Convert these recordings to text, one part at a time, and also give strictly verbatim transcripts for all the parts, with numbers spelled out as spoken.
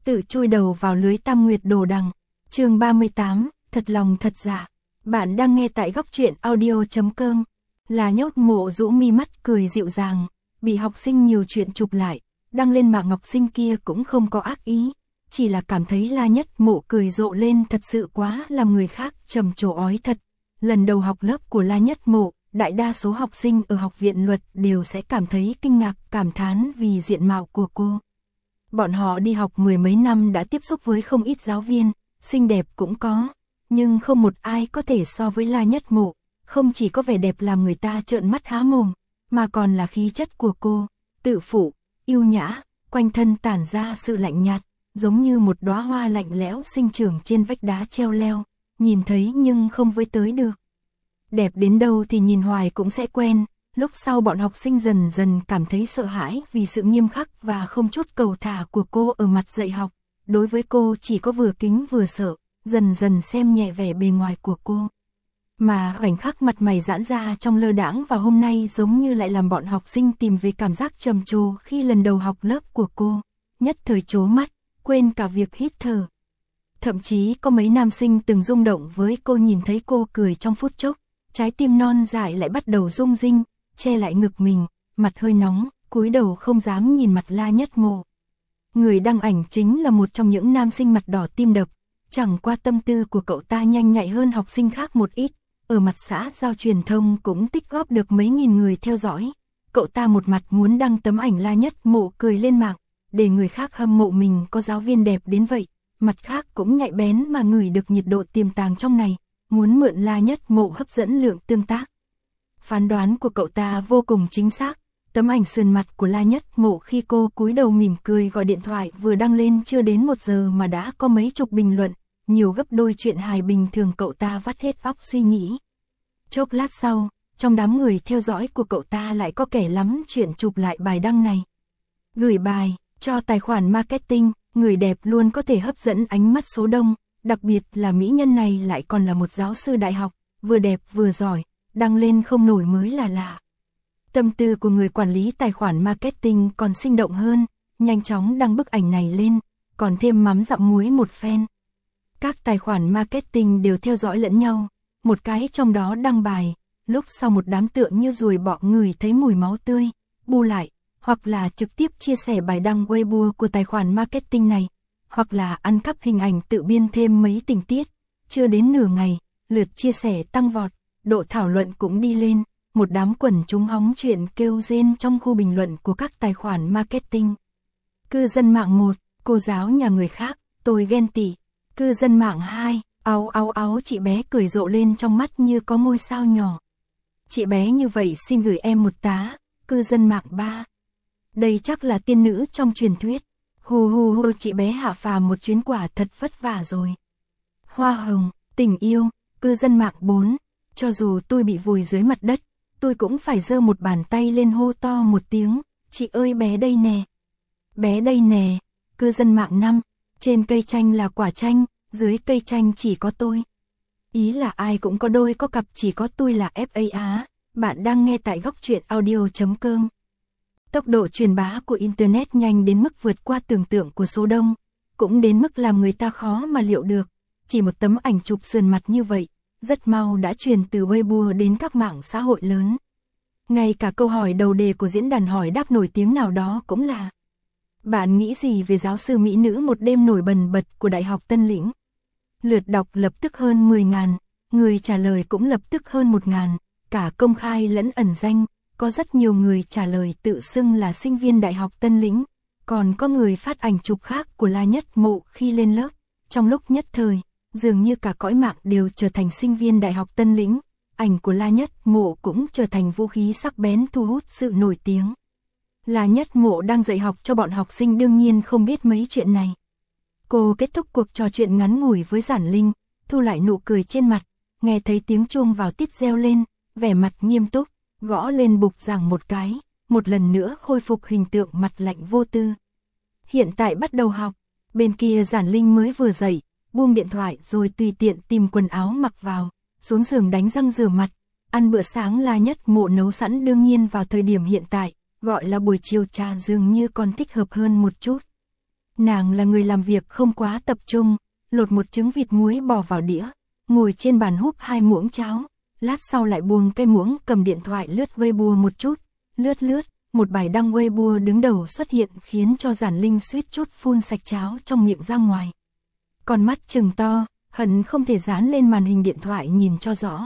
tự chui đầu vào lưới Tam Nguyệt Đồ Đằng. Chương ba mươi tám, thật lòng thật giả. Bạn đang nghe tại góc truyện audio chấm com. Là Nhốt Mộ rũ mi mắt cười dịu dàng, bị học sinh nhiều chuyện chụp lại, đăng lên mạng. Học sinh kia cũng không có ác ý, chỉ là cảm thấy La Nhất Mộ cười rộ lên thật sự quá làm người khác trầm trồ ói thật. Lần đầu học lớp của La Nhất Mộ, đại đa số học sinh ở học viện luật đều sẽ cảm thấy kinh ngạc, cảm thán vì diện mạo của cô. Bọn họ đi học mười mấy năm đã tiếp xúc với không ít giáo viên, xinh đẹp cũng có, nhưng không một ai có thể so với La Nhất Mộ. Không chỉ có vẻ đẹp làm người ta trợn mắt há mồm, mà còn là khí chất của cô, tự phụ, yêu nhã, quanh thân tản ra sự lạnh nhạt, giống như một đóa hoa lạnh lẽo sinh trưởng trên vách đá treo leo, nhìn thấy nhưng không với tới được. Đẹp đến đâu thì nhìn hoài cũng sẽ quen. Lúc sau bọn học sinh dần dần cảm thấy sợ hãi vì sự nghiêm khắc và không chút cầu thả của cô ở mặt dạy học. Đối với cô chỉ có vừa kính vừa sợ, dần dần xem nhẹ vẻ bề ngoài của cô. Mà khoảnh khắc mặt mày giãn ra trong lơ đãng và hôm nay giống như lại làm bọn học sinh tìm về cảm giác trầm trồ khi lần đầu học lớp của cô. Nhất thời trố mắt, quên cả việc hít thở. Thậm chí có mấy nam sinh từng rung động với cô nhìn thấy cô cười trong phút chốc. Trái tim non dại lại bắt đầu rung rinh, che lại ngực mình, mặt hơi nóng, cúi đầu không dám nhìn mặt La Nhất Mộ. Người đăng ảnh chính là một trong những nam sinh mặt đỏ tim đập, chẳng qua tâm tư của cậu ta nhanh nhạy hơn học sinh khác một ít, ở mặt xã giao truyền thông cũng tích góp được mấy nghìn người theo dõi. Cậu ta một mặt muốn đăng tấm ảnh La Nhất Mộ cười lên mạng, để người khác hâm mộ mình có giáo viên đẹp đến vậy, mặt khác cũng nhạy bén mà ngửi được nhiệt độ tiềm tàng trong này. Muốn mượn La Nhất Mộ hấp dẫn lượng tương tác. Phán đoán của cậu ta vô cùng chính xác. Tấm ảnh sườn mặt của La Nhất Mộ khi cô cúi đầu mỉm cười gọi điện thoại vừa đăng lên chưa đến một giờ mà đã có mấy chục bình luận, nhiều gấp đôi chuyện hài bình thường cậu ta vắt hết óc suy nghĩ. Chốc lát sau, trong đám người theo dõi của cậu ta lại có kẻ lắm chuyện chụp lại bài đăng này. Gửi bài cho tài khoản marketing, người đẹp luôn có thể hấp dẫn ánh mắt số đông. Đặc biệt là mỹ nhân này lại còn là một giáo sư đại học, vừa đẹp vừa giỏi, đăng lên không nổi mới là lạ. Tâm tư của người quản lý tài khoản marketing còn sinh động hơn, nhanh chóng đăng bức ảnh này lên, còn thêm mắm dặm muối một phen. Các tài khoản marketing đều theo dõi lẫn nhau, một cái trong đó đăng bài, lúc sau một đám tượng như ruồi bọ người thấy mùi máu tươi, bu lại, hoặc là trực tiếp chia sẻ bài đăng Weibo của tài khoản marketing này. Hoặc là ăn cắp hình ảnh tự biên thêm mấy tình tiết, chưa đến nửa ngày, lượt chia sẻ tăng vọt, độ thảo luận cũng đi lên, một đám quần chúng hóng chuyện kêu rên trong khu bình luận của các tài khoản marketing. Cư dân mạng một, cô giáo nhà người khác, tôi ghen tị. Cư dân mạng hai, áu áu áu chị bé cười rộ lên trong mắt như có ngôi sao nhỏ. Chị bé như vậy xin gửi em một tá. Cư dân mạng ba, đây chắc là tiên nữ trong truyền thuyết. Hù hù hù chị bé hạ phàm một chuyến quả thật vất vả rồi. Hoa hồng, tình yêu. Cư dân mạng bốn, cho dù tôi bị vùi dưới mặt đất, tôi cũng phải giơ một bàn tay lên hô to một tiếng, chị ơi bé đây nè. Bé đây nè. Cư dân mạng năm, trên cây chanh là quả chanh, dưới cây chanh chỉ có tôi. Ý là ai cũng có đôi có cặp, chỉ có tôi là ép a á. Bạn đang nghe tại góc truyện audio chấm com. Tốc độ truyền bá của Internet nhanh đến mức vượt qua tưởng tượng của số đông, cũng đến mức làm người ta khó mà liệu được. Chỉ một tấm ảnh chụp sườn mặt như vậy, rất mau đã truyền từ Weibo đến các mạng xã hội lớn. Ngay cả câu hỏi đầu đề của diễn đàn hỏi đáp nổi tiếng nào đó cũng là: bạn nghĩ gì về giáo sư mỹ nữ một đêm nổi bần bật của Đại học Tân Lĩnh? Lượt đọc lập tức hơn mười nghìn, người trả lời cũng lập tức hơn một nghìn, cả công khai lẫn ẩn danh. Có rất nhiều người trả lời tự xưng là sinh viên Đại học Tân Lĩnh, còn có người phát ảnh chụp khác của La Nhất Mộ khi lên lớp. Trong lúc nhất thời, dường như cả cõi mạng đều trở thành sinh viên Đại học Tân Lĩnh, ảnh của La Nhất Mộ cũng trở thành vũ khí sắc bén thu hút sự nổi tiếng. La Nhất Mộ đang dạy học cho bọn học sinh đương nhiên không biết mấy chuyện này. Cô kết thúc cuộc trò chuyện ngắn ngủi với Giản Linh, thu lại nụ cười trên mặt, nghe thấy tiếng chuông vào tít reo lên, vẻ mặt nghiêm túc, gõ lên bục giảng một cái, một lần nữa khôi phục hình tượng mặt lạnh vô tư. Hiện tại bắt đầu học, bên kia Giản Linh mới vừa dậy, buông điện thoại rồi tùy tiện tìm quần áo mặc vào, xuống giường đánh răng rửa mặt, ăn bữa sáng La Nhất Mộ nấu sẵn đương nhiên vào thời điểm hiện tại, gọi là buổi chiều trà dường như còn thích hợp hơn một chút. Nàng là người làm việc không quá tập trung, lột một trứng vịt muối bỏ vào đĩa, ngồi trên bàn húp hai muỗng cháo, lát sau lại buông cái muỗng cầm điện thoại lướt Weibo một chút, lướt lướt, một bài đăng Weibo đứng đầu xuất hiện khiến cho Giản Linh suýt chút phun sạch cháo trong miệng ra ngoài. Con mắt trừng to, hận không thể dán lên màn hình điện thoại nhìn cho rõ.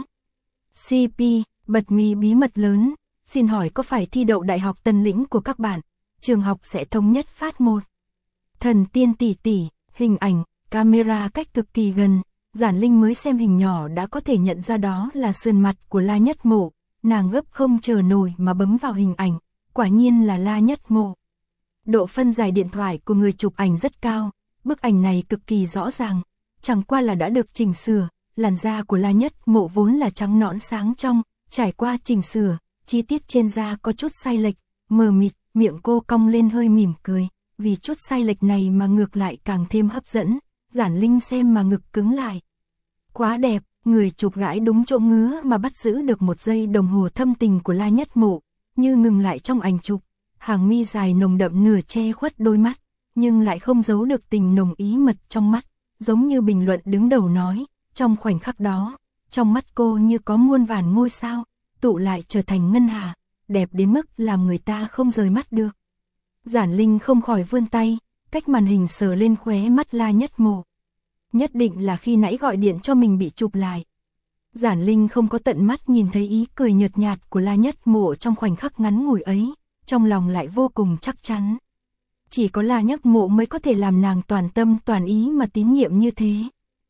xê pê, bật mí bí mật lớn, xin hỏi có phải thi đậu Đại học Tân Lĩnh của các bạn, trường học sẽ thống nhất phát một. Thần tiên tỷ tỷ, hình ảnh, camera cách cực kỳ gần, Giản Linh mới xem hình nhỏ đã có thể nhận ra đó là sườn mặt của La Nhất Mộ, nàng gấp không chờ nổi mà bấm vào hình ảnh, quả nhiên là La Nhất Mộ. Độ phân giải điện thoại của người chụp ảnh rất cao, bức ảnh này cực kỳ rõ ràng, chẳng qua là đã được chỉnh sửa, làn da của La Nhất Mộ vốn là trắng nõn sáng trong, trải qua chỉnh sửa, chi tiết trên da có chút sai lệch, mờ mịt, miệng cô cong lên hơi mỉm cười, vì chút sai lệch này mà ngược lại càng thêm hấp dẫn, Giản Linh xem mà ngực cứng lại. Quá đẹp, người chụp gãi đúng chỗ ngứa mà bắt giữ được một giây đồng hồ thâm tình của La Nhất Mộ, như ngừng lại trong ảnh chụp, hàng mi dài nồng đậm nửa che khuất đôi mắt, nhưng lại không giấu được tình nồng ý mật trong mắt, giống như bình luận đứng đầu nói, trong khoảnh khắc đó, trong mắt cô như có muôn vàn ngôi sao, tụ lại trở thành ngân hà, đẹp đến mức làm người ta không rời mắt được. Giản Linh không khỏi vươn tay, cách màn hình sờ lên khóe mắt La Nhất Mộ. Nhất định là khi nãy gọi điện cho mình bị chụp lại. Giản Linh không có tận mắt nhìn thấy ý cười nhợt nhạt của La Nhất Mộ trong khoảnh khắc ngắn ngủi ấy, trong lòng lại vô cùng chắc chắn. Chỉ có La Nhất Mộ mới có thể làm nàng toàn tâm toàn ý mà tín nhiệm như thế.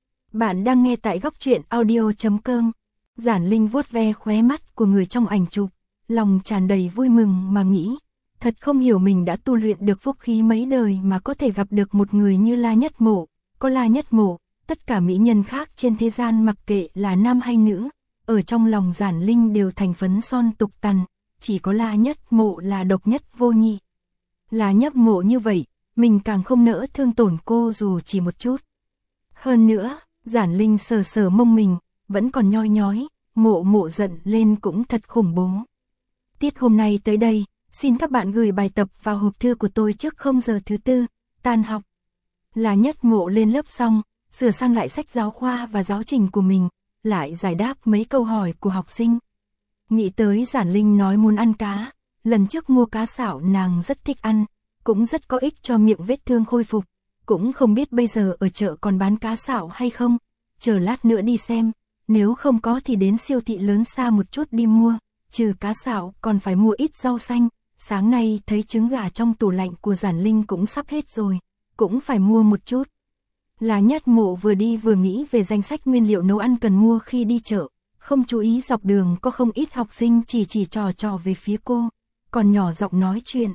Bạn đang nghe tại góc truyện audio chấm com. Giản Linh vuốt ve khóe mắt của người trong ảnh chụp, lòng tràn đầy vui mừng mà nghĩ, thật không hiểu mình đã tu luyện được phúc khí mấy đời mà có thể gặp được một người như La Nhất Mộ. Có La Nhất Mộ, tất cả mỹ nhân khác trên thế gian mặc kệ là nam hay nữ, ở trong lòng Giản Linh đều thành phấn son tục tằn, chỉ có La Nhất Mộ là độc nhất vô nhị. La Nhất Mộ như vậy, mình càng không nỡ thương tổn cô dù chỉ một chút. Hơn nữa, Giản Linh sờ sờ mông mình, vẫn còn nhoi nhói, Mộ Mộ giận lên cũng thật khủng bố. Tiết hôm nay tới đây, xin các bạn gửi bài tập vào hộp thư của tôi trước không giờ thứ tư, tan học. La Nhất Mộ lên lớp xong, sửa sang lại sách giáo khoa và giáo trình của mình, lại giải đáp mấy câu hỏi của học sinh. Nghĩ tới Giản Linh nói muốn ăn cá, lần trước mua cá xạo nàng rất thích ăn, cũng rất có ích cho miệng vết thương khôi phục, cũng không biết bây giờ ở chợ còn bán cá xạo hay không, chờ lát nữa đi xem, nếu không có thì đến siêu thị lớn xa một chút đi mua, trừ cá xạo còn phải mua ít rau xanh, sáng nay thấy trứng gà trong tủ lạnh của Giản Linh cũng sắp hết rồi, cũng phải mua một chút. La Nhất Mộ vừa đi vừa nghĩ về danh sách nguyên liệu nấu ăn cần mua khi đi chợ, không chú ý dọc đường có không ít học sinh chỉ chỉ trò trò về phía cô, còn nhỏ giọng nói chuyện.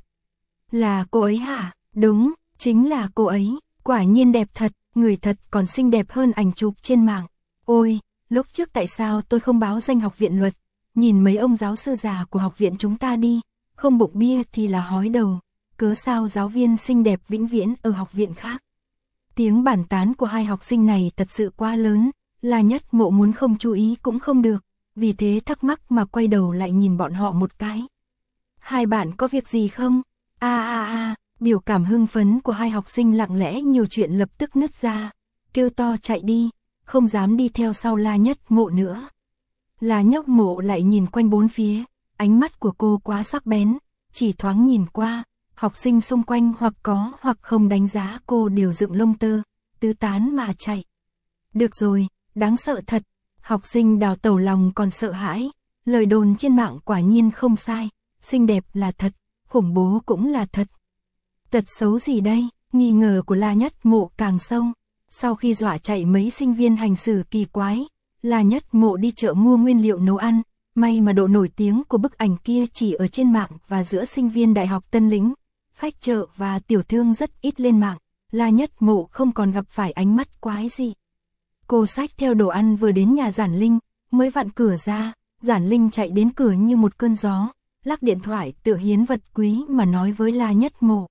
Là cô ấy hả? Đúng, chính là cô ấy, quả nhiên đẹp thật, người thật còn xinh đẹp hơn ảnh chụp trên mạng. Ôi, lúc trước tại sao tôi không báo danh học viện luật, nhìn mấy ông giáo sư già của học viện chúng ta đi, không bụng bia thì là hói đầu, cớ sao giáo viên xinh đẹp vĩnh viễn ở học viện khác. Tiếng bàn tán của hai học sinh này thật sự quá lớn, La Nhất Mộ muốn không chú ý cũng không được, vì thế thắc mắc mà quay đầu lại nhìn bọn họ một cái. Hai bạn có việc gì không? A a a, biểu cảm hưng phấn của hai học sinh lặng lẽ nhiều chuyện lập tức nứt ra, kêu to chạy đi, không dám đi theo sau La Nhất Mộ nữa. La Nhất Mộ lại nhìn quanh bốn phía, ánh mắt của cô quá sắc bén, chỉ thoáng nhìn qua, học sinh xung quanh hoặc có hoặc không đánh giá cô đều dựng lông tơ, tứ tán mà chạy. Được rồi, đáng sợ thật, học sinh Đào Tẩu lòng còn sợ hãi, lời đồn trên mạng quả nhiên không sai, xinh đẹp là thật, khủng bố cũng là thật. Tật xấu gì đây, nghi ngờ của La Nhất Mộ càng sâu, sau khi dọa chạy mấy sinh viên hành xử kỳ quái, La Nhất Mộ đi chợ mua nguyên liệu nấu ăn, may mà độ nổi tiếng của bức ảnh kia chỉ ở trên mạng và giữa sinh viên Đại học Tân Lĩnh. Khách chợ và tiểu thương rất ít lên mạng, La Nhất Mộ không còn gặp phải ánh mắt quái gì. Cô xách theo đồ ăn vừa đến nhà Giản Linh, mới vặn cửa ra, Giản Linh chạy đến cửa như một cơn gió, lắc điện thoại tựa hiến vật quý mà nói với La Nhất Mộ.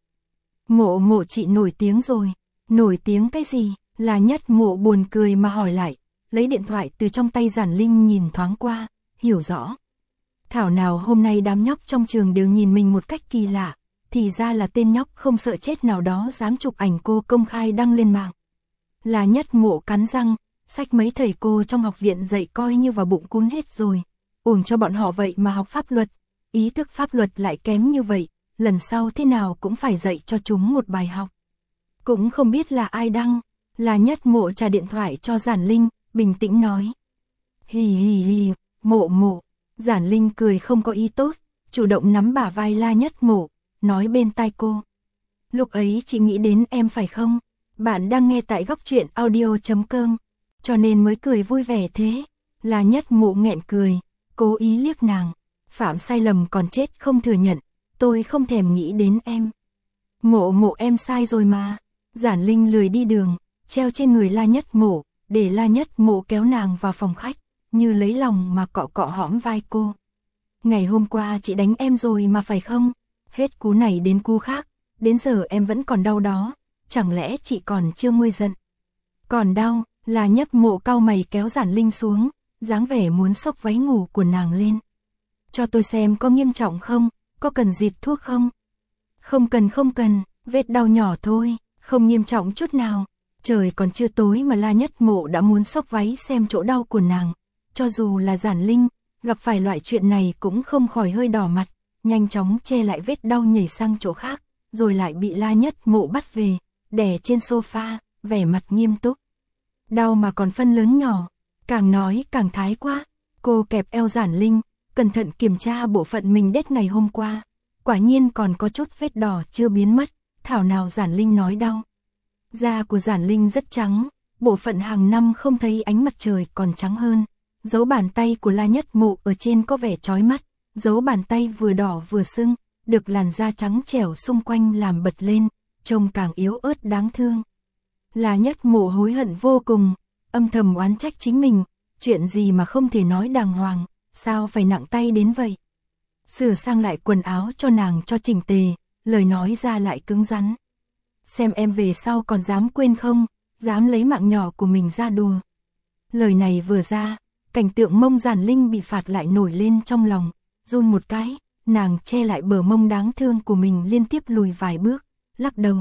Mộ Mộ chị nổi tiếng rồi. Nổi tiếng cái gì? La Nhất Mộ buồn cười mà hỏi lại, lấy điện thoại từ trong tay Giản Linh nhìn thoáng qua, hiểu rõ. Thảo nào hôm nay đám nhóc trong trường đều nhìn mình một cách kỳ lạ, thì ra là tên nhóc không sợ chết nào đó dám chụp ảnh cô công khai đăng lên mạng. La Nhất Mộ cắn răng, sách mấy thầy cô trong học viện dạy coi như vào bụng cún hết rồi. Uổng cho bọn họ vậy mà học pháp luật, ý thức pháp luật lại kém như vậy, lần sau thế nào cũng phải dạy cho chúng một bài học. Cũng không biết là ai đăng, La Nhất Mộ trả điện thoại cho Giản Linh, bình tĩnh nói. Hì hì hì, Mộ Mộ. Giản Linh cười không có ý tốt, chủ động nắm bả vai La Nhất Mộ, nói bên tai cô. Lúc ấy chị nghĩ đến em phải không? Bạn đang nghe tại góc truyện audio chấm com, cho nên mới cười vui vẻ thế. La Nhất Mộ nghẹn cười, cố ý liếc nàng. Phạm sai lầm còn chết không thừa nhận, tôi không thèm nghĩ đến em. Mộ Mộ em sai rồi mà. Giản Linh lười đi đường, treo trên người La Nhất Mộ, để La Nhất Mộ kéo nàng vào phòng khách, như lấy lòng mà cọ cọ hõm vai cô. Ngày hôm qua chị đánh em rồi mà phải không? Hết cú này đến cú khác, đến giờ em vẫn còn đau đó, chẳng lẽ chị còn chưa nguôi giận? Còn đau, La Nhất Mộ cau mày kéo Giản Linh xuống, dáng vẻ muốn xốc váy ngủ của nàng lên. Cho tôi xem có nghiêm trọng không, có cần dịt thuốc không? Không cần không cần, vết đau nhỏ thôi, không nghiêm trọng chút nào. Trời còn chưa tối mà La Nhất Mộ đã muốn xốc váy xem chỗ đau của nàng. Cho dù là Giản Linh, gặp phải loại chuyện này cũng không khỏi hơi đỏ mặt, nhanh chóng che lại vết đau nhảy sang chỗ khác, rồi lại bị La Nhất Mộ bắt về, đè trên sofa, vẻ mặt nghiêm túc. Đau mà còn phân lớn nhỏ, càng nói càng thái quá. Cô kẹp eo Giản Linh, cẩn thận kiểm tra bộ phận mình đét ngày hôm qua. Quả nhiên còn có chút vết đỏ chưa biến mất, thảo nào Giản Linh nói đau. Da của Giản Linh rất trắng, bộ phận hàng năm không thấy ánh mặt trời còn trắng hơn. Dấu bàn tay của La Nhất Mộ ở trên có vẻ chói mắt, dấu bàn tay vừa đỏ vừa sưng, được làn da trắng trẻo xung quanh làm bật lên, trông càng yếu ớt đáng thương. La Nhất Mộ hối hận vô cùng, âm thầm oán trách chính mình, chuyện gì mà không thể nói đàng hoàng, sao phải nặng tay đến vậy. Sửa sang lại quần áo cho nàng cho chỉnh tề, lời nói ra lại cứng rắn. Xem em về sau còn dám quên không, dám lấy mạng nhỏ của mình ra đùa. Lời này vừa ra, cảnh tượng mông Giản Linh bị phạt lại nổi lên trong lòng, run một cái, nàng che lại bờ mông đáng thương của mình liên tiếp lùi vài bước, lắc đầu.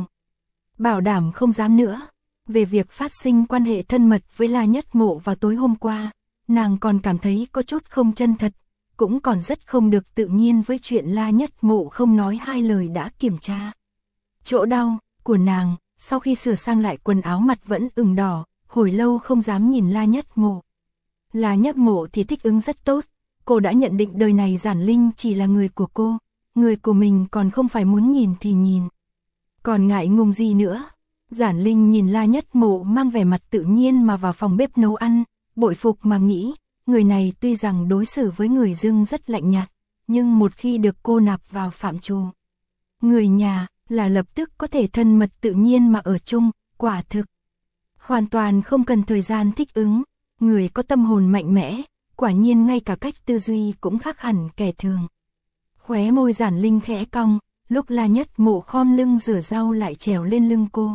Bảo đảm không dám nữa. Về việc phát sinh quan hệ thân mật với La Nhất Mộ vào tối hôm qua, nàng còn cảm thấy có chút không chân thật, cũng còn rất không được tự nhiên với chuyện La Nhất Mộ không nói hai lời đã kiểm tra. Chỗ đau của nàng, sau khi sửa sang lại quần áo mặt vẫn ửng đỏ, hồi lâu không dám nhìn La Nhất Mộ. La Nhất Mộ thì thích ứng rất tốt, cô đã nhận định đời này Giản Linh chỉ là người của cô, người của mình còn không phải muốn nhìn thì nhìn. Còn ngại ngùng gì nữa? Giản Linh nhìn La Nhất Mộ mang vẻ mặt tự nhiên mà vào phòng bếp nấu ăn, bội phục mà nghĩ, người này tuy rằng đối xử với người dưng rất lạnh nhạt, nhưng một khi được cô nạp vào phạm trù người nhà, là lập tức có thể thân mật tự nhiên mà ở chung, quả thực. Hoàn toàn không cần thời gian thích ứng, người có tâm hồn mạnh mẽ, quả nhiên ngay cả cách tư duy cũng khác hẳn kẻ thường. Khóe môi Giản Linh khẽ cong, lúc La Nhất Mộ khom lưng rửa rau lại trèo lên lưng cô.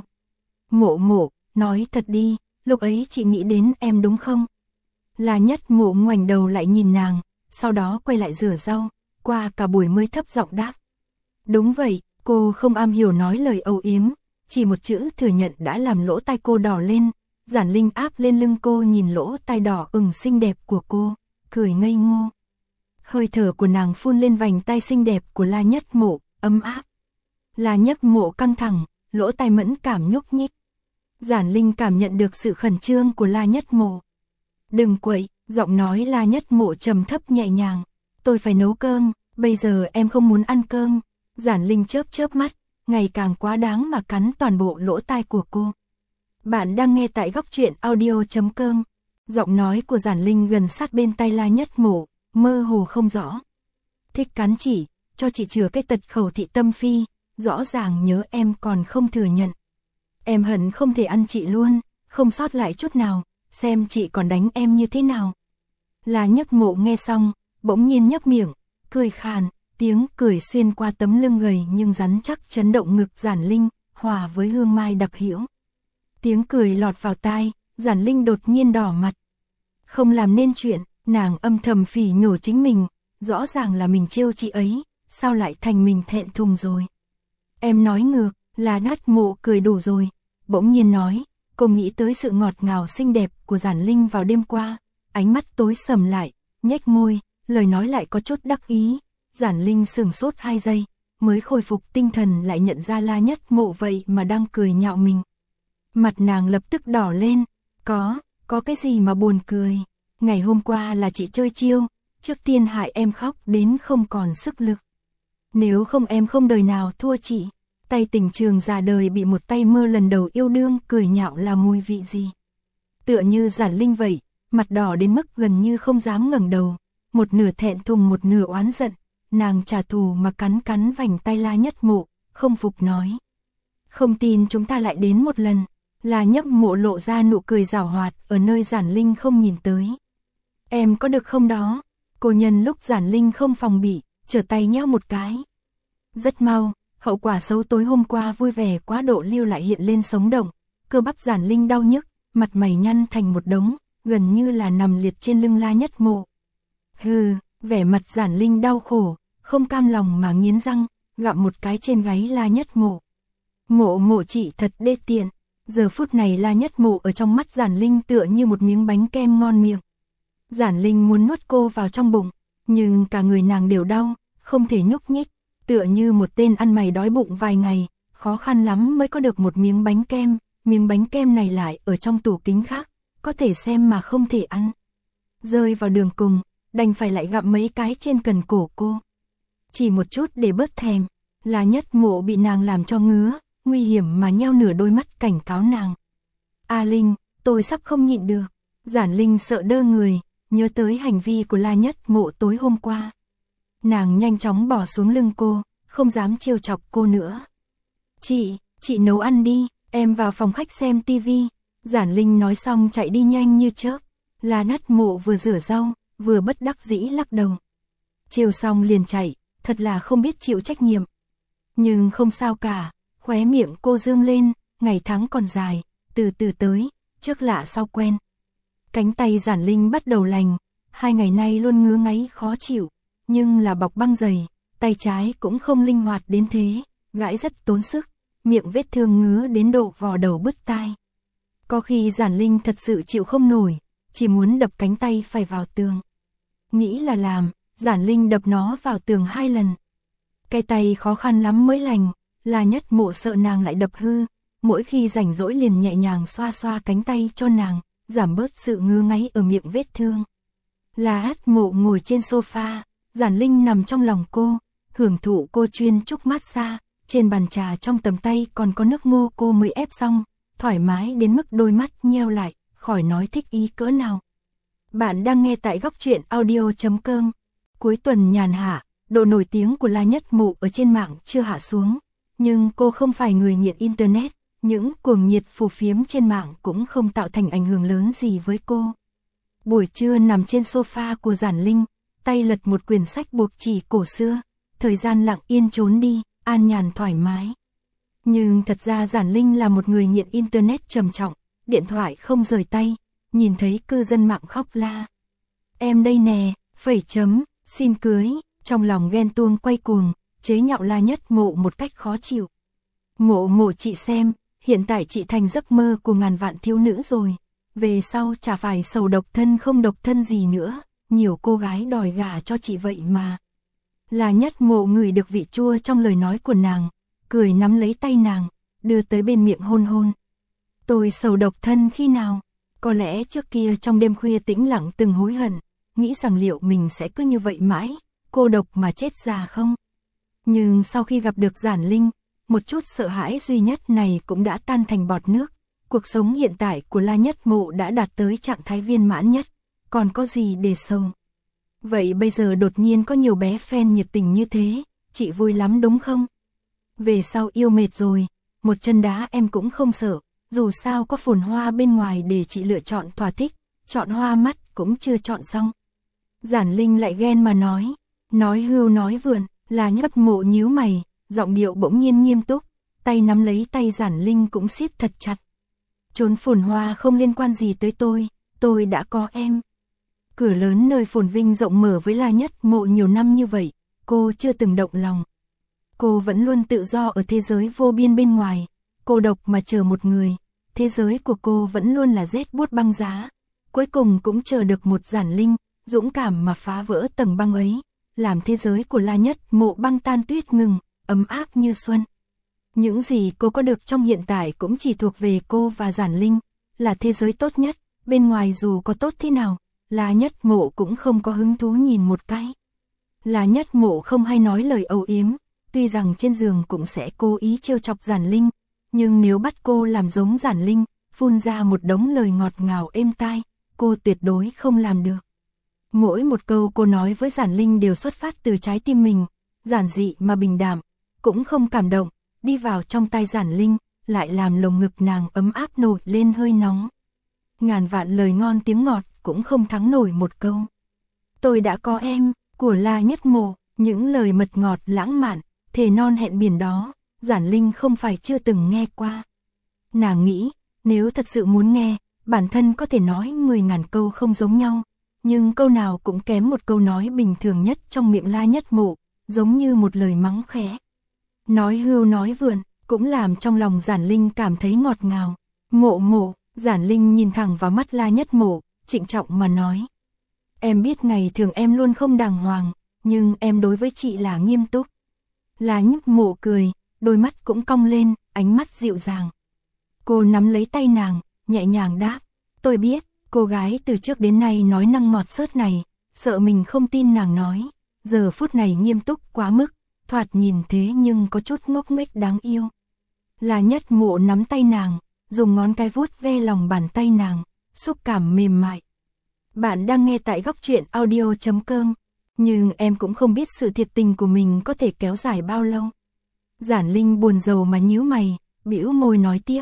Mộ Mộ, nói thật đi, lúc ấy chị nghĩ đến em đúng không? La Nhất Mộ ngoảnh đầu lại nhìn nàng, sau đó quay lại rửa rau, qua cả buổi mới thấp giọng đáp. Đúng vậy, cô không am hiểu nói lời âu yếm, chỉ một chữ thừa nhận đã làm lỗ tai cô đỏ lên. Giản Linh áp lên lưng cô nhìn lỗ tai đỏ ửng xinh đẹp của cô, cười ngây ngô. Hơi thở của nàng phun lên vành tai xinh đẹp của La Nhất Mộ, ấm áp. La Nhất Mộ căng thẳng, lỗ tai mẫn cảm nhúc nhích. Giản Linh cảm nhận được sự khẩn trương của La Nhất Mộ. Đừng quậy, giọng nói La Nhất Mộ trầm thấp nhẹ nhàng. Tôi phải nấu cơm, bây giờ em không muốn ăn cơm. Giản Linh chớp chớp mắt, ngày càng quá đáng mà cắn toàn bộ lỗ tai của cô. Bạn đang nghe tại góc truyện audio chấm com. Giọng nói của Giản Linh gần sát bên tai La Nhất Mộ, mơ hồ không rõ. Thích cắn chỉ, cho chị chừa cái tật khẩu thị tâm phi, rõ ràng nhớ em còn không thừa nhận. Em hận không thể ăn chị luôn, không sót lại chút nào, xem chị còn đánh em như thế nào. La Nhất Mộ nghe xong, bỗng nhiên nhấp miệng, cười khàn, tiếng cười xuyên qua tấm lưng gầy nhưng rắn chắc chấn động ngực Giản Linh, hòa với hương mai đặc hữu. Tiếng cười lọt vào tai, Giản Linh đột nhiên đỏ mặt. Không làm nên chuyện, nàng âm thầm phỉ nhổ chính mình, rõ ràng là mình trêu chị ấy, sao lại thành mình thẹn thùng rồi. Em nói ngược, là Nhất Mộ cười đủ rồi, bỗng nhiên nói, cô nghĩ tới sự ngọt ngào xinh đẹp của Giản Linh vào đêm qua, ánh mắt tối sầm lại, nhếch môi, lời nói lại có chút đắc ý. Giản Linh sửng sốt hai giây, mới khôi phục tinh thần lại nhận ra La Nhất Mộ vậy mà đang cười nhạo mình. Mặt nàng lập tức đỏ lên, có, có cái gì mà buồn cười, ngày hôm qua là chị chơi chiêu, trước tiên hại em khóc đến không còn sức lực. Nếu không em không đời nào thua chị. Tay Tình Trường già đời bị một tay mơ lần đầu yêu đương cười nhạo là mùi vị gì. Tựa như Giản Linh vậy, mặt đỏ đến mức gần như không dám ngẩng đầu, một nửa thẹn thùng một nửa oán giận, nàng trả thù mà cắn cắn vành tay La Nhất Mộ, không phục nói. Không tin chúng ta lại đến một lần. La Nhất Mộ lộ ra nụ cười giảo hoạt ở nơi Giản Linh không nhìn tới. Em có được không đó? Cô nhân lúc Giản Linh không phòng bị, trở tay nhéo một cái. Rất mau, hậu quả xấu tối hôm qua vui vẻ quá độ lưu lại hiện lên sống động, cơ bắp Giản Linh đau nhức, mặt mày nhăn thành một đống, gần như là nằm liệt trên lưng La Nhất Mộ. Hừ, vẻ mặt Giản Linh đau khổ, không cam lòng mà nghiến răng, gặm một cái trên gáy La Nhất Mộ. Mộ mộ chị thật đê tiện. Giờ phút này La Nhất Mộ ở trong mắt Giản Linh tựa như một miếng bánh kem ngon miệng. Giản Linh muốn nuốt cô vào trong bụng, nhưng cả người nàng đều đau, không thể nhúc nhích, tựa như một tên ăn mày đói bụng vài ngày, khó khăn lắm mới có được một miếng bánh kem, miếng bánh kem này lại ở trong tủ kính khác, có thể xem mà không thể ăn. Rơi vào đường cùng, đành phải lại gặm mấy cái trên cần cổ cô. Chỉ một chút để bớt thèm, La Nhất Mộ bị nàng làm cho ngứa, nguy hiểm mà nheo nửa đôi mắt cảnh cáo nàng. A Linh, tôi sắp không nhịn được. Giản Linh sợ đơ người, nhớ tới hành vi của La Nhất Mộ tối hôm qua. Nàng nhanh chóng bỏ xuống lưng cô, không dám trêu chọc cô nữa. Chị, chị nấu ăn đi, em vào phòng khách xem tivi. Giản Linh nói xong chạy đi nhanh như chớp. La Nhất Mộ vừa rửa rau, vừa bất đắc dĩ lắc đầu. Trêu xong liền chạy, thật là không biết chịu trách nhiệm. Nhưng không sao cả, khóe miệng cô dương lên, ngày tháng còn dài, từ từ tới, trước lạ sau quen. Cánh tay Giản Linh bắt đầu lành, hai ngày nay luôn ngứa ngáy khó chịu, nhưng là bọc băng dày, tay trái cũng không linh hoạt đến thế, gãi rất tốn sức, miệng vết thương ngứa đến độ vò đầu bứt tai. Có khi Giản Linh thật sự chịu không nổi, chỉ muốn đập cánh tay phải vào tường. Nghĩ là làm, Giản Linh đập nó vào tường hai lần. Cái tay khó khăn lắm mới lành, La Nhất Mộ sợ nàng lại đập hư, mỗi khi rảnh rỗi liền nhẹ nhàng xoa xoa cánh tay cho nàng, giảm bớt sự ngứa ngáy ở miệng vết thương. La Nhất Mộ ngồi trên sofa, Giản Linh nằm trong lòng cô, hưởng thụ cô chuyên trúc massage, trên bàn trà trong tầm tay còn có nước ngô cô mới ép xong, thoải mái đến mức đôi mắt nheo lại, khỏi nói thích ý cỡ nào. Bạn đang nghe tại góc truyện audio chấm com. Cuối tuần nhàn hạ, độ nổi tiếng của La Nhất Mộ ở trên mạng chưa hạ xuống, nhưng cô không phải người nghiện internet, những cuồng nhiệt phù phiếm trên mạng cũng không tạo thành ảnh hưởng lớn gì với cô. Buổi trưa nằm trên sofa của Giản Linh, tay lật một quyển sách buộc chỉ cổ xưa, thời gian lặng yên trốn đi, an nhàn thoải mái. Nhưng thật ra Giản Linh là một người nghiện internet trầm trọng, điện thoại không rời tay, nhìn thấy cư dân mạng khóc la. Em đây nè, phẩy chấm, xin cưới, trong lòng ghen tuông quay cuồng, chế nhạo La Nhất Mộ một cách khó chịu. Mộ mộ chị xem, hiện tại chị thành giấc mơ của ngàn vạn thiếu nữ rồi, về sau chả phải sầu độc thân không độc thân gì nữa, nhiều cô gái đòi gả cho chị vậy mà. La Nhất Mộ ngửi được vị chua trong lời nói của nàng, cười nắm lấy tay nàng, đưa tới bên miệng hôn hôn. Tôi sầu độc thân khi nào? Có lẽ trước kia trong đêm khuya tĩnh lặng từng hối hận, nghĩ rằng liệu mình sẽ cứ như vậy mãi, cô độc mà chết già không? Nhưng sau khi gặp được Giản Linh, một chút sợ hãi duy nhất này cũng đã tan thành bọt nước. Cuộc sống hiện tại của La Nhất Mộ đã đạt tới trạng thái viên mãn nhất, còn có gì để sầu. Vậy bây giờ đột nhiên có nhiều bé fan nhiệt tình như thế, chị vui lắm đúng không? Về sau yêu mệt rồi, một chân đá em cũng không sợ, dù sao có phồn hoa bên ngoài để chị lựa chọn thỏa thích, chọn hoa mắt cũng chưa chọn xong. Giản Linh lại ghen mà nói, nói hưu nói vượn, La Nhất Mộ nhíu mày, giọng điệu bỗng nhiên nghiêm túc, tay nắm lấy tay Giản Linh cũng siết thật chặt. Trốn phồn hoa không liên quan gì tới tôi, tôi đã có em. Cửa lớn nơi phồn vinh rộng mở với La Nhất Mộ nhiều năm như vậy, cô chưa từng động lòng. Cô vẫn luôn tự do ở thế giới vô biên bên ngoài, cô độc mà chờ một người, thế giới của cô vẫn luôn là rét buốt băng giá. Cuối cùng cũng chờ được một Giản Linh, dũng cảm mà phá vỡ tầng băng ấy, làm thế giới của La Nhất Mộ băng tan tuyết ngừng, ấm áp như xuân. Những gì cô có được trong hiện tại cũng chỉ thuộc về cô và Giản Linh, là thế giới tốt nhất, bên ngoài dù có tốt thế nào, La Nhất Mộ cũng không có hứng thú nhìn một cái. La Nhất Mộ không hay nói lời âu yếm, tuy rằng trên giường cũng sẽ cố ý trêu chọc Giản Linh, nhưng nếu bắt cô làm giống Giản Linh, phun ra một đống lời ngọt ngào êm tai, cô tuyệt đối không làm được. Mỗi một câu cô nói với Giản Linh đều xuất phát từ trái tim mình, giản dị mà bình đạm, cũng không cảm động, đi vào trong tai Giản Linh, lại làm lồng ngực nàng ấm áp nổi lên hơi nóng. Ngàn vạn lời ngon tiếng ngọt cũng không thắng nổi một câu. Tôi đã có em, của La Nhất Mộ, những lời mật ngọt lãng mạn, thề non hẹn biển đó, Giản Linh không phải chưa từng nghe qua. Nàng nghĩ, nếu thật sự muốn nghe, bản thân có thể nói mười ngàn câu không giống nhau, nhưng câu nào cũng kém một câu nói bình thường nhất trong miệng La Nhất Mộ, giống như một lời mắng khẽ. Nói hưu nói vượn, cũng làm trong lòng Giản Linh cảm thấy ngọt ngào. Mộ mộ, Giản Linh nhìn thẳng vào mắt La Nhất Mộ, trịnh trọng mà nói. Em biết ngày thường em luôn không đàng hoàng, nhưng em đối với chị là nghiêm túc. La Nhất Mộ cười, đôi mắt cũng cong lên, ánh mắt dịu dàng. Cô nắm lấy tay nàng, nhẹ nhàng đáp. Tôi biết, cô gái từ trước đến nay nói năng ngọt xớt này, sợ mình không tin nàng nói. Giờ phút này nghiêm túc quá mức, thoạt nhìn thế nhưng có chút ngốc nghếch đáng yêu. La Nhất Mộ nắm tay nàng, dùng ngón cái vuốt ve lòng bàn tay nàng, xúc cảm mềm mại. Bạn đang nghe tại góc truyện audio chấm com, nhưng em cũng không biết sự thiệt tình của mình có thể kéo dài bao lâu. Giản Linh buồn rầu mà nhíu mày, bĩu môi nói tiếp.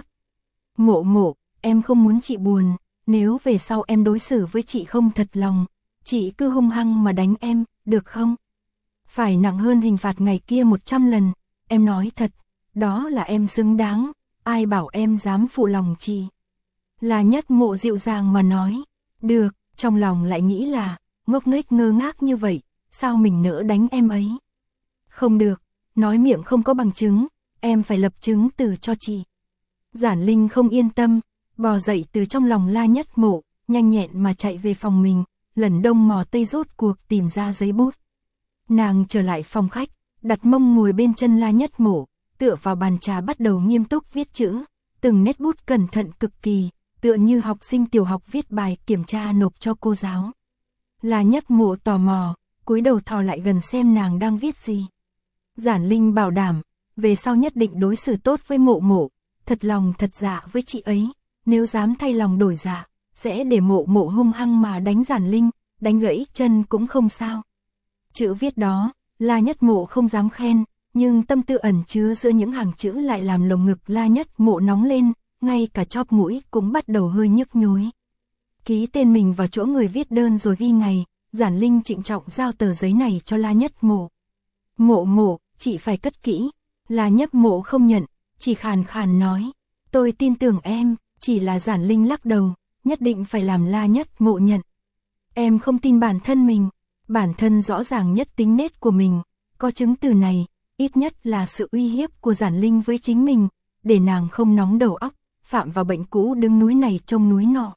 Mộ mộ, em không muốn chị buồn, nếu về sau em đối xử với chị không thật lòng, chị cứ hung hăng mà đánh em, được không? Phải nặng hơn hình phạt ngày kia một trăm lần, em nói thật, đó là em xứng đáng, ai bảo em dám phụ lòng chị. La Nhất Mộ dịu dàng mà nói, được, trong lòng lại nghĩ là, ngốc nghếch ngơ ngác như vậy, sao mình nỡ đánh em ấy? Không được, nói miệng không có bằng chứng, em phải lập chứng từ cho chị. Giản Linh không yên tâm, bò dậy từ trong lòng La Nhất Mộ, nhanh nhẹn mà chạy về phòng mình, lần đông mò tây rốt cuộc tìm ra giấy bút. Nàng trở lại phòng khách, đặt mông ngồi bên chân La Nhất Mộ, tựa vào bàn trà bắt đầu nghiêm túc viết chữ, từng nét bút cẩn thận cực kỳ, tựa như học sinh tiểu học viết bài kiểm tra nộp cho cô giáo. La Nhất Mộ tò mò, cúi đầu thò lại gần xem nàng đang viết gì. Giản Linh bảo đảm, về sau nhất định đối xử tốt với Mộ Mộ, thật lòng thật dạ với chị ấy, nếu dám thay lòng đổi dạ, sẽ để Mộ Mộ hung hăng mà đánh Giản Linh, đánh gãy chân cũng không sao. Chữ viết đó, La Nhất Mộ không dám khen, nhưng tâm tư ẩn chứa giữa những hàng chữ lại làm lồng ngực La Nhất Mộ nóng lên, ngay cả chóp mũi cũng bắt đầu hơi nhức nhối. Ký tên mình vào chỗ người viết đơn rồi ghi ngày, Giản Linh trịnh trọng giao tờ giấy này cho La Nhất Mộ. Mộ Mộ, chị phải cất kỹ. La Nhất Mộ không nhận, chỉ khàn khàn nói, tôi tin tưởng em, chỉ là Giản Linh lắc đầu, nhất định phải làm La Nhất Mộ nhận. Em không tin bản thân mình, bản thân rõ ràng nhất tính nết của mình, có chứng từ này, ít nhất là sự uy hiếp của Giản Linh với chính mình, để nàng không nóng đầu óc, phạm vào bệnh cũ đứng núi này trông núi nọ.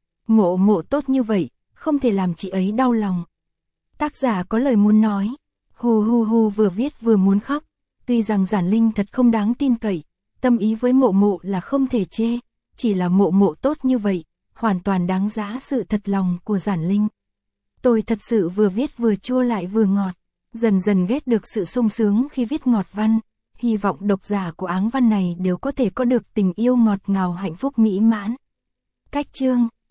Mộ Mộ tốt như vậy, không thể làm chị ấy đau lòng. Tác giả có lời muốn nói, hù hù hù vừa viết vừa muốn khóc, tuy rằng Giản Linh thật không đáng tin cậy, tâm ý với Mộ Mộ là không thể chê, chỉ là Mộ Mộ tốt như vậy, hoàn toàn đáng giá sự thật lòng của Giản Linh. Tôi thật sự vừa viết vừa chua lại vừa ngọt, dần dần ghét được sự sung sướng khi viết ngọt văn, hy vọng độc giả của áng văn này đều có thể có được tình yêu ngọt ngào hạnh phúc mỹ mãn. Cách chương